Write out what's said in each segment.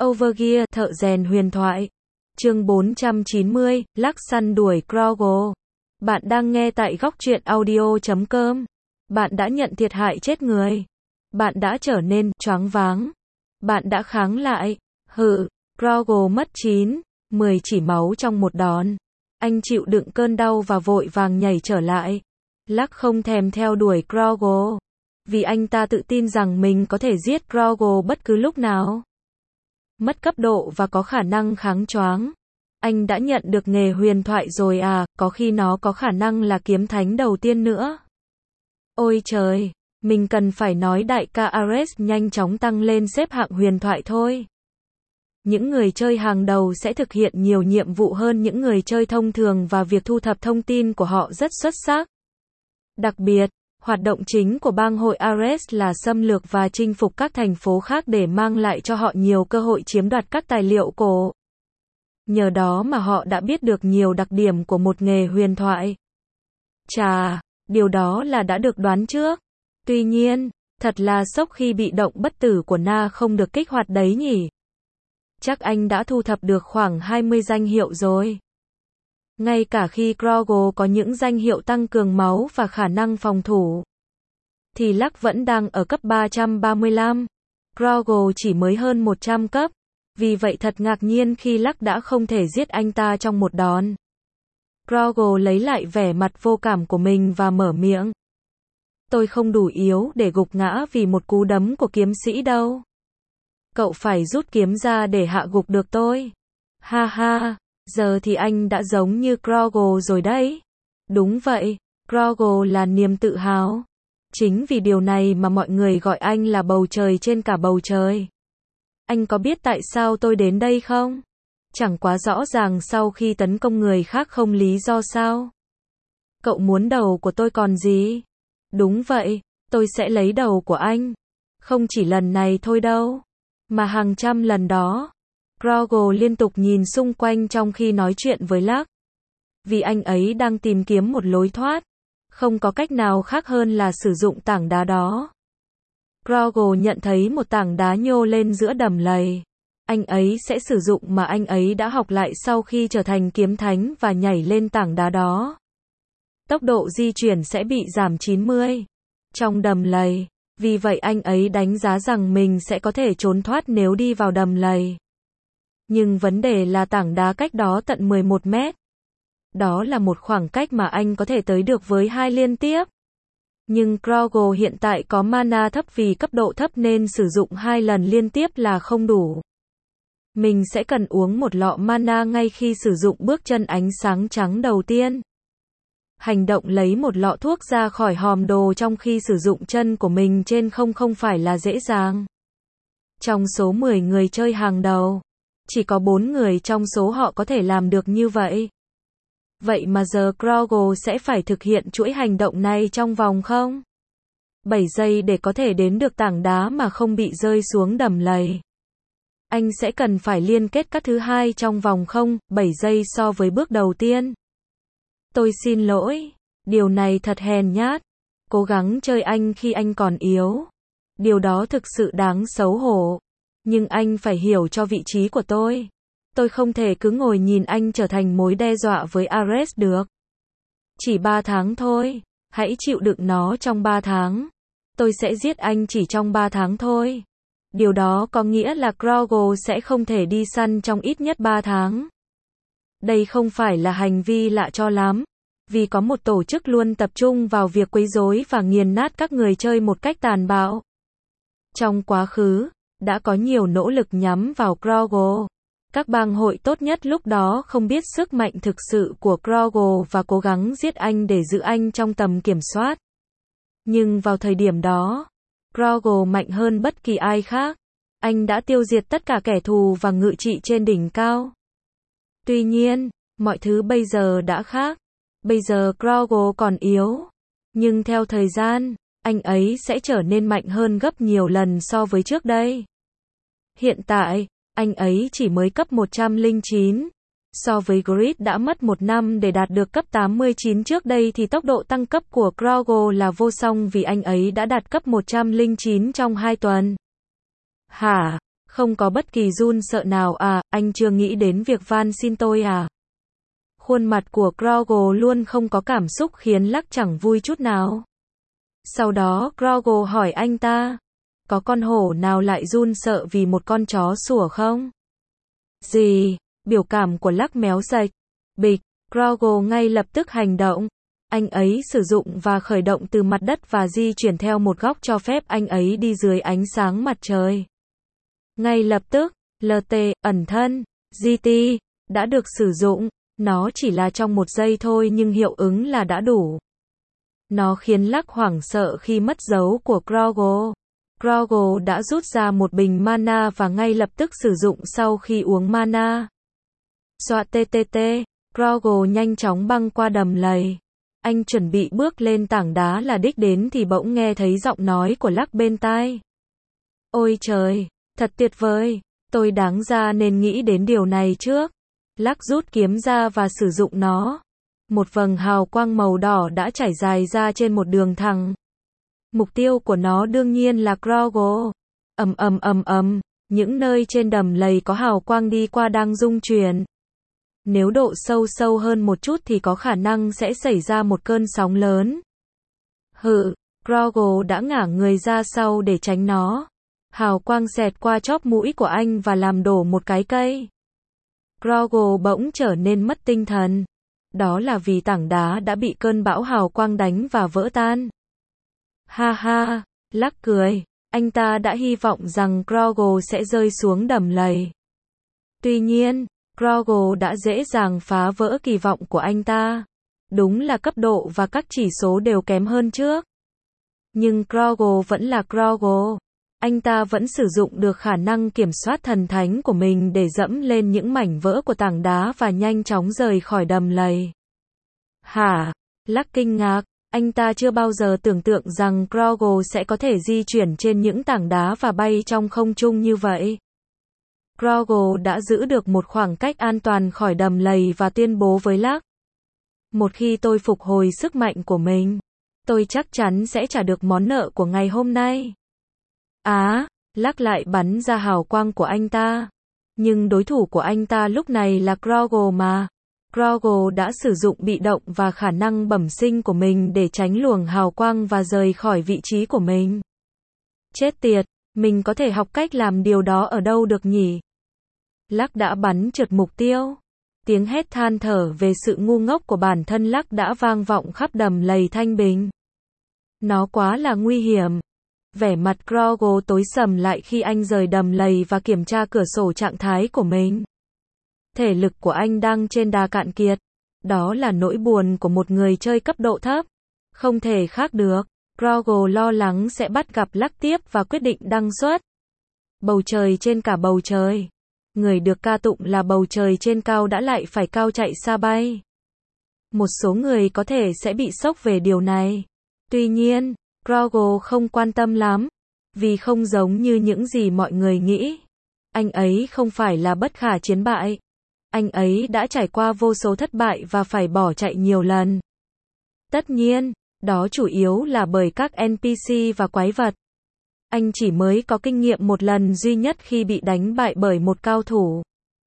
Overgear, thợ rèn huyền thoại. Chương 490, Lắc săn đuổi Grogu. Bạn đang nghe tại góc truyện audio.com. Bạn đã nhận thiệt hại chết người. Bạn đã trở nên choáng váng. Bạn đã kháng lại. Grogu mất 9, 10 chỉ máu trong một đòn. Anh chịu đựng cơn đau và vội vàng nhảy trở lại. Lắc không thèm theo đuổi Grogu, vì anh ta tự tin rằng mình có thể giết Grogu bất cứ lúc nào. Mất cấp độ và có khả năng kháng choáng. Anh đã nhận được nghề huyền thoại rồi à, có khi nó có khả năng là kiếm thánh đầu tiên nữa. Ôi trời, mình cần phải nói đại ca Ares nhanh chóng tăng lên xếp hạng huyền thoại thôi. Những người chơi hàng đầu sẽ thực hiện nhiều nhiệm vụ hơn những người chơi thông thường và việc thu thập thông tin của họ rất xuất sắc. Đặc biệt, hoạt động chính của bang hội Ares là xâm lược và chinh phục các thành phố khác để mang lại cho họ nhiều cơ hội chiếm đoạt các tài liệu cổ. Nhờ đó mà họ đã biết được nhiều đặc điểm của một nghề huyền thoại. Chà, điều đó là đã được đoán trước. Tuy nhiên, thật là sốc khi bị động bất tử của Na không được kích hoạt đấy nhỉ. Chắc anh đã thu thập được khoảng 20 danh hiệu rồi. Ngay cả khi Grogu có những danh hiệu tăng cường máu và khả năng phòng thủ, thì Lắc vẫn đang ở cấp 335. Grogu chỉ mới hơn 100 cấp. Vì vậy thật ngạc nhiên khi Lắc đã không thể giết anh ta trong một đòn. Grogu lấy lại vẻ mặt vô cảm của mình và mở miệng. Tôi không đủ yếu để gục ngã vì một cú đấm của kiếm sĩ đâu. Cậu phải rút kiếm ra để hạ gục được tôi. Ha ha, giờ thì anh đã giống như Grogu rồi đấy. Đúng vậy, Grogu là niềm tự hào. Chính vì điều này mà mọi người gọi anh là bầu trời trên cả bầu trời. Anh có biết tại sao tôi đến đây không? Chẳng quá rõ ràng sau khi tấn công người khác không lý do sao? Cậu muốn đầu của tôi còn gì? Đúng vậy, tôi sẽ lấy đầu của anh. Không chỉ lần này thôi đâu, mà hàng trăm lần đó. Grogu liên tục nhìn xung quanh trong khi nói chuyện với Lắc. Vì anh ấy đang tìm kiếm một lối thoát. Không có cách nào khác hơn là sử dụng tảng đá đó. Grogu nhận thấy một tảng đá nhô lên giữa đầm lầy. Anh ấy sẽ sử dụng mà anh ấy đã học lại sau khi trở thành kiếm thánh và nhảy lên tảng đá đó. Tốc độ di chuyển sẽ bị giảm 90 trong đầm lầy. Vì vậy anh ấy đánh giá rằng mình sẽ có thể trốn thoát nếu đi vào đầm lầy. Nhưng vấn đề là tảng đá cách đó tận 11 mét. Đó là một khoảng cách mà anh có thể tới được với 2 liên tiếp. Nhưng Grogu hiện tại có mana thấp vì cấp độ thấp nên sử dụng 2 lần liên tiếp là không đủ. Mình sẽ cần uống một lọ mana ngay khi sử dụng bước chân ánh sáng trắng đầu tiên. Hành động lấy một lọ thuốc ra khỏi hòm đồ trong khi sử dụng chân của mình trên không phải là dễ dàng. Trong số 10 người chơi hàng đầu, chỉ có 4 người trong số họ có thể làm được như vậy. Vậy mà giờ Grogu sẽ phải thực hiện chuỗi hành động này trong vòng 7 giây để có thể đến được tảng đá mà không bị rơi xuống đầm lầy. Anh sẽ cần phải liên kết các thứ hai trong vòng 7 giây so với bước đầu tiên. Tôi xin lỗi, điều này thật hèn nhát. Cố gắng chơi anh khi anh còn yếu. Điều đó thực sự đáng xấu hổ. Nhưng anh phải hiểu cho vị trí của tôi. Tôi không thể cứ ngồi nhìn anh trở thành mối đe dọa với Ares được. Chỉ 3 tháng thôi, hãy chịu đựng nó trong 3 tháng. Tôi sẽ giết anh chỉ trong 3 tháng thôi. Điều đó có nghĩa là Grogu sẽ không thể đi săn trong ít nhất 3 tháng. Đây không phải là hành vi lạ cho lắm, vì có một tổ chức luôn tập trung vào việc quấy rối và nghiền nát các người chơi một cách tàn bạo. Trong quá khứ, đã có nhiều nỗ lực nhắm vào Grogu. Các bang hội tốt nhất lúc đó không biết sức mạnh thực sự của Grogu và cố gắng giết anh để giữ anh trong tầm kiểm soát. Nhưng vào thời điểm đó, Grogu mạnh hơn bất kỳ ai khác. Anh đã tiêu diệt tất cả kẻ thù và ngự trị trên đỉnh cao. Tuy nhiên, mọi thứ bây giờ đã khác. Bây giờ Grogu còn yếu. Nhưng theo thời gian, anh ấy sẽ trở nên mạnh hơn gấp nhiều lần so với trước đây. Hiện tại, anh ấy chỉ mới cấp 109. So với Grid đã mất 1 năm để đạt được cấp 89 trước đây thì tốc độ tăng cấp của Grogu là vô song vì anh ấy đã đạt cấp 109 trong 2 tuần. Hả? Không có bất kỳ run sợ nào à, anh chưa nghĩ đến việc van xin tôi à? Khuôn mặt của Grogle luôn không có cảm xúc khiến Lắc chẳng vui chút nào. Sau đó Grogle hỏi anh ta, có con hổ nào lại run sợ vì một con chó sủa không? Gì? Biểu cảm của Lắc méo sạch. Bịch, Grogle ngay lập tức hành động. Anh ấy sử dụng và khởi động từ mặt đất và di chuyển theo một góc cho phép anh ấy đi dưới ánh sáng mặt trời. Ngay lập tức, LT, ẩn thân, GT, đã được sử dụng. Nó chỉ là trong một giây thôi nhưng hiệu ứng là đã đủ. Nó khiến Lắc hoảng sợ khi mất dấu của Grogle. Grogle đã rút ra một bình mana và ngay lập tức sử dụng sau khi uống mana. Xoa TTT, Grogle nhanh chóng băng qua đầm lầy. Anh chuẩn bị bước lên tảng đá là đích đến thì bỗng nghe thấy giọng nói của Lắc bên tai. Ôi trời, thật tuyệt vời, tôi đáng ra nên nghĩ đến điều này trước. Lắc rút kiếm ra và sử dụng nó. Một vầng hào quang màu đỏ đã trải dài ra trên một đường thẳng. Mục tiêu của nó đương nhiên là Grogle. Những nơi trên đầm lầy có hào quang đi qua đang rung chuyển. Nếu độ sâu hơn một chút thì có khả năng sẽ xảy ra một cơn sóng lớn. Grogle đã ngả người ra sau để tránh nó. Hào quang xẹt qua chóp mũi của anh và làm đổ một cái cây. Grogle bỗng trở nên mất tinh thần. Đó là vì tảng đá đã bị cơn bão hào quang đánh và vỡ tan. Ha ha, Lắc cười. Anh ta đã hy vọng rằng Grogle sẽ rơi xuống đầm lầy. Tuy nhiên, Grogle đã dễ dàng phá vỡ kỳ vọng của anh ta. Đúng là cấp độ và các chỉ số đều kém hơn trước. Nhưng Grogle vẫn là Grogle. Anh ta vẫn sử dụng được khả năng kiểm soát thần thánh của mình để dẫm lên những mảnh vỡ của tảng đá và nhanh chóng rời khỏi đầm lầy. Hả? Lắc kinh ngạc. Anh ta chưa bao giờ tưởng tượng rằng Grogle sẽ có thể di chuyển trên những tảng đá và bay trong không trung như vậy. Grogle đã giữ được một khoảng cách an toàn khỏi đầm lầy và tuyên bố với Lắc. Một khi tôi phục hồi sức mạnh của mình, tôi chắc chắn sẽ trả được món nợ của ngày hôm nay. Lắc lại bắn ra hào quang của anh ta. Nhưng đối thủ của anh ta lúc này là Grogle mà. Grogle đã sử dụng bị động và khả năng bẩm sinh của mình để tránh luồng hào quang và rời khỏi vị trí của mình. Chết tiệt, mình có thể học cách làm điều đó ở đâu được nhỉ? Lắc đã bắn trượt mục tiêu. Tiếng hét than thở về sự ngu ngốc của bản thân Lắc đã vang vọng khắp đầm lầy thanh bình. Nó quá là nguy hiểm. Vẻ mặt Grogle tối sầm lại khi anh rời đầm lầy và kiểm tra cửa sổ trạng thái của mình. Thể lực của anh đang trên đà cạn kiệt. Đó là nỗi buồn của một người chơi cấp độ thấp. Không thể khác được. Grogle lo lắng sẽ bắt gặp Lắc tiếp và quyết định đăng xuất. Bầu trời trên cả bầu trời. Người được ca tụng là bầu trời trên cao đã lại phải cao chạy xa bay. Một số người có thể sẽ bị sốc về điều này. Tuy nhiên, Grogle không quan tâm lắm. Vì không giống như những gì mọi người nghĩ. Anh ấy không phải là bất khả chiến bại. Anh ấy đã trải qua vô số thất bại và phải bỏ chạy nhiều lần. Tất nhiên, đó chủ yếu là bởi các NPC và quái vật. Anh chỉ mới có kinh nghiệm một lần duy nhất khi bị đánh bại bởi một cao thủ.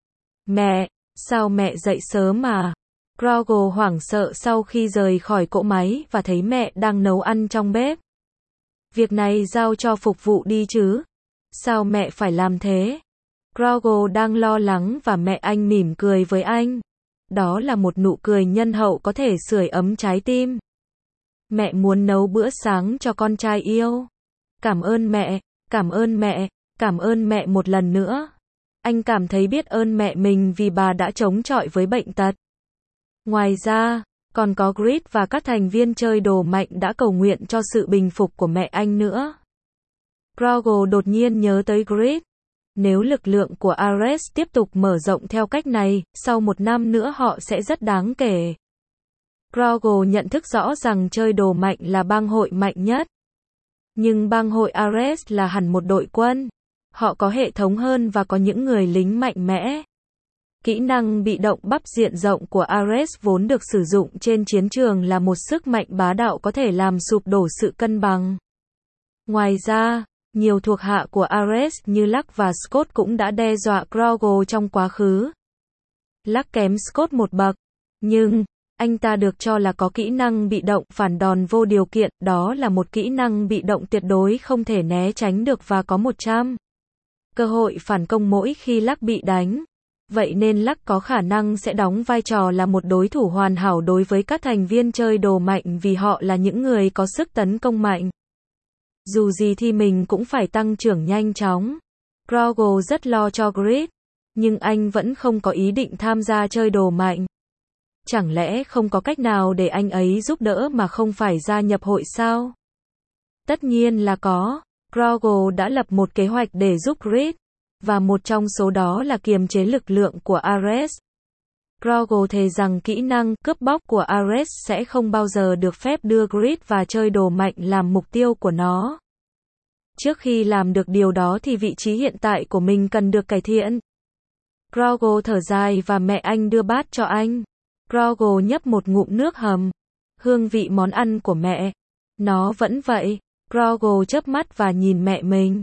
Mẹ, sao mẹ dậy sớm mà? Grogle hoảng sợ sau khi rời khỏi cỗ máy và thấy mẹ đang nấu ăn trong bếp. Việc này giao cho phục vụ đi chứ. Sao mẹ phải làm thế? Grogle đang lo lắng và mẹ anh mỉm cười với anh. Đó là một nụ cười nhân hậu có thể sưởi ấm trái tim. Mẹ muốn nấu bữa sáng cho con trai yêu. Cảm ơn mẹ, cảm ơn mẹ, cảm ơn mẹ một lần nữa. Anh cảm thấy biết ơn mẹ mình vì bà đã chống chọi với bệnh tật. Ngoài ra, còn có Grid và các thành viên chơi đồ mạnh đã cầu nguyện cho sự bình phục của mẹ anh nữa. Grogle đột nhiên nhớ tới Grid. Nếu lực lượng của Ares tiếp tục mở rộng theo cách này, sau một năm nữa họ sẽ rất đáng kể. Grogle nhận thức rõ rằng chơi đồ mạnh là bang hội mạnh nhất. Nhưng bang hội Ares là hẳn một đội quân. Họ có hệ thống hơn và có những người lính mạnh mẽ. Kỹ năng bị động bắp diện rộng của Ares vốn được sử dụng trên chiến trường là một sức mạnh bá đạo có thể làm sụp đổ sự cân bằng. Ngoài ra, Nhiều thuộc hạ của Ares như Luck và Scott cũng đã đe dọa Crowell trong quá khứ. Luck kém Scott một bậc, nhưng anh ta được cho là có kỹ năng bị động phản đòn vô điều kiện, đó là một kỹ năng bị động tuyệt đối không thể né tránh được và có 100 cơ hội phản công mỗi khi Luck bị đánh. Vậy nên Luck có khả năng sẽ đóng vai trò là một đối thủ hoàn hảo đối với các thành viên chơi đồ mạnh vì họ là những người có sức tấn công mạnh. Dù gì thì mình cũng phải tăng trưởng nhanh chóng. Crowell rất lo cho Grit, nhưng anh vẫn không có ý định tham gia chơi đồ mạnh. Chẳng lẽ không có cách nào để anh ấy giúp đỡ mà không phải gia nhập hội sao? Tất nhiên là có. Crowell đã lập một kế hoạch để giúp Grit, và một trong số đó là kiềm chế lực lượng của Ares. Crowell thề rằng kỹ năng cướp bóc của Ares sẽ không bao giờ được phép đưa Grit và chơi đồ mạnh làm mục tiêu của nó. Trước khi làm được điều đó thì vị trí hiện tại của mình cần được cải thiện. Crowell thở dài và mẹ anh đưa bát cho anh. Crowell nhấp một ngụm nước hầm. Hương vị món ăn của mẹ. Nó vẫn vậy. Crowell chớp mắt và nhìn mẹ mình.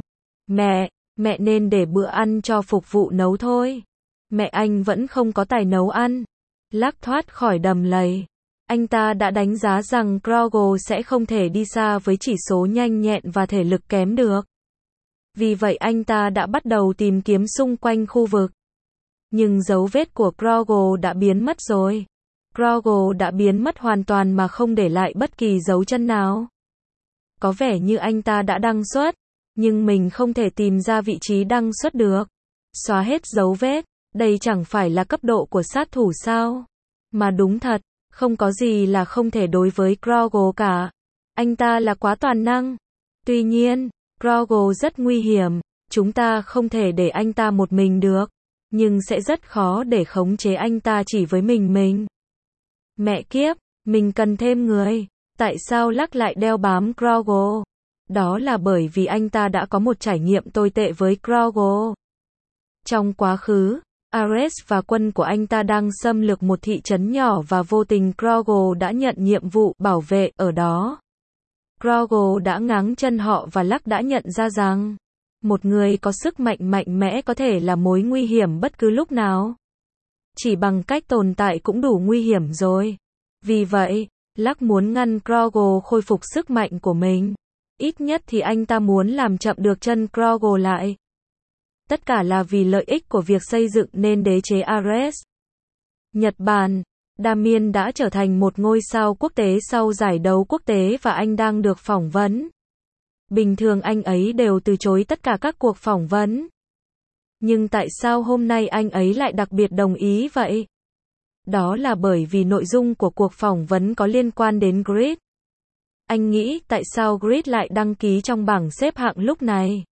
Mẹ nên để bữa ăn cho phục vụ nấu thôi. Mẹ anh vẫn không có tài nấu ăn. Luck thoát khỏi đầm lầy. Anh ta đã đánh giá rằng Crowell sẽ không thể đi xa với chỉ số nhanh nhẹn và thể lực kém được. Vì vậy anh ta đã bắt đầu tìm kiếm xung quanh khu vực. Nhưng dấu vết của Crowell đã biến mất rồi. Crowell đã biến mất hoàn toàn mà không để lại bất kỳ dấu chân nào. Có vẻ như anh ta đã đăng xuất, nhưng mình không thể tìm ra vị trí đăng xuất được. Xóa hết dấu vết, đây chẳng phải là cấp độ của sát thủ sao? Mà đúng thật, không có gì là không thể đối với Crowell cả. Anh ta là quá toàn năng. Tuy nhiên, Crowell rất nguy hiểm, chúng ta không thể để anh ta một mình được, nhưng sẽ rất khó để khống chế anh ta chỉ với mình. Mẹ kiếp, mình cần thêm người. Tại sao Luck lại đeo bám Crowell? Đó là bởi vì anh ta đã có một trải nghiệm tồi tệ với Crowell. Trong quá khứ, Ares và quân của anh ta đang xâm lược một thị trấn nhỏ và vô tình Crowell đã nhận nhiệm vụ bảo vệ ở đó. Crowell đã ngáng chân họ và Luck đã nhận ra rằng một người có sức mạnh mạnh mẽ có thể là mối nguy hiểm bất cứ lúc nào. Chỉ bằng cách tồn tại cũng đủ nguy hiểm rồi. Vì vậy, Luck muốn ngăn Crowell khôi phục sức mạnh của mình. Ít nhất thì anh ta muốn làm chậm được chân Crowell lại. Tất cả là vì lợi ích của việc xây dựng nên đế chế Ares. Nhật Bản, Damien đã trở thành một ngôi sao quốc tế sau giải đấu quốc tế và anh đang được phỏng vấn. Bình thường anh ấy đều từ chối tất cả các cuộc phỏng vấn. Nhưng tại sao hôm nay anh ấy lại đặc biệt đồng ý vậy? Đó là bởi vì nội dung của cuộc phỏng vấn có liên quan đến Grit. Anh nghĩ tại sao Grit lại đăng ký trong bảng xếp hạng lúc này?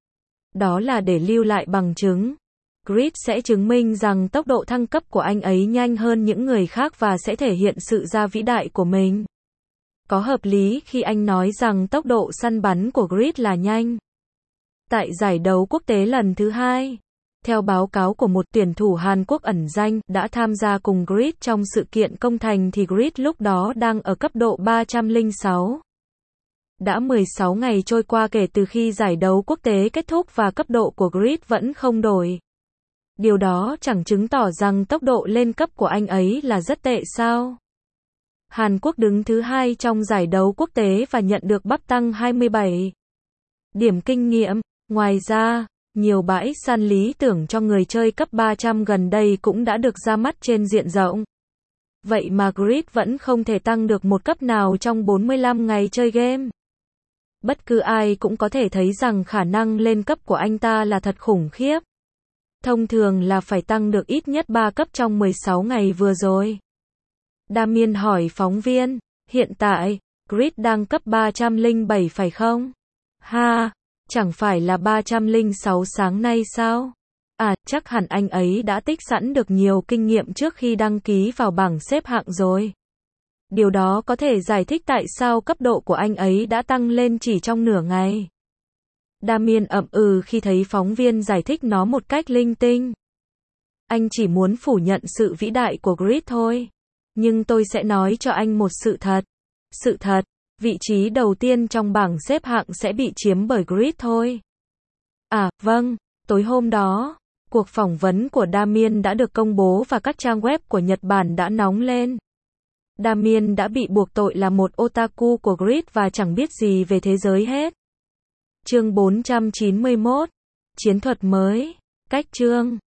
Đó là để lưu lại bằng chứng. Grit sẽ chứng minh rằng tốc độ thăng cấp của anh ấy nhanh hơn những người khác và sẽ thể hiện sự gia vĩ đại của mình. Có hợp lý khi anh nói rằng tốc độ săn bắn của Grit là nhanh. Tại giải đấu quốc tế lần thứ 2, theo báo cáo của một tuyển thủ Hàn Quốc ẩn danh đã tham gia cùng Grit trong sự kiện công thành thì Grit lúc đó đang ở cấp độ 306. Đã 16 ngày trôi qua kể từ khi giải đấu quốc tế kết thúc và cấp độ của Grit vẫn không đổi. Điều đó chẳng chứng tỏ rằng tốc độ lên cấp của anh ấy là rất tệ sao? Hàn Quốc đứng thứ 2 trong giải đấu quốc tế và nhận được bắp tăng 27 điểm kinh nghiệm. Ngoài ra, nhiều bãi săn lý tưởng cho người chơi cấp 300 gần đây cũng đã được ra mắt trên diện rộng. Vậy mà Grit vẫn không thể tăng được một cấp nào trong 45 ngày chơi game. Bất cứ ai cũng có thể thấy rằng khả năng lên cấp của anh ta là thật khủng khiếp. Thông thường là phải tăng được ít nhất 3 cấp trong 16 ngày vừa rồi. Damien hỏi phóng viên, hiện tại, Grit đang cấp 307 phải không? Chẳng phải là 306 sáng nay sao? Chắc hẳn anh ấy đã tích sẵn được nhiều kinh nghiệm trước khi đăng ký vào bảng xếp hạng rồi. Điều đó có thể giải thích tại sao cấp độ của anh ấy đã tăng lên chỉ trong nửa ngày. Damien ậm ừ khi thấy phóng viên giải thích nó một cách linh tinh. Anh chỉ muốn phủ nhận sự vĩ đại của Grit thôi. Nhưng tôi sẽ nói cho anh một sự thật. Sự thật, Vị trí đầu tiên trong bảng xếp hạng sẽ bị chiếm bởi Grid thôi. À, vâng, tối hôm đó, cuộc phỏng vấn của Damien đã được công bố và các trang web của Nhật Bản đã nóng lên. Damien đã bị buộc tội là một otaku của Grid và chẳng biết gì về thế giới hết. Chương 491. Chiến thuật mới. Cách chương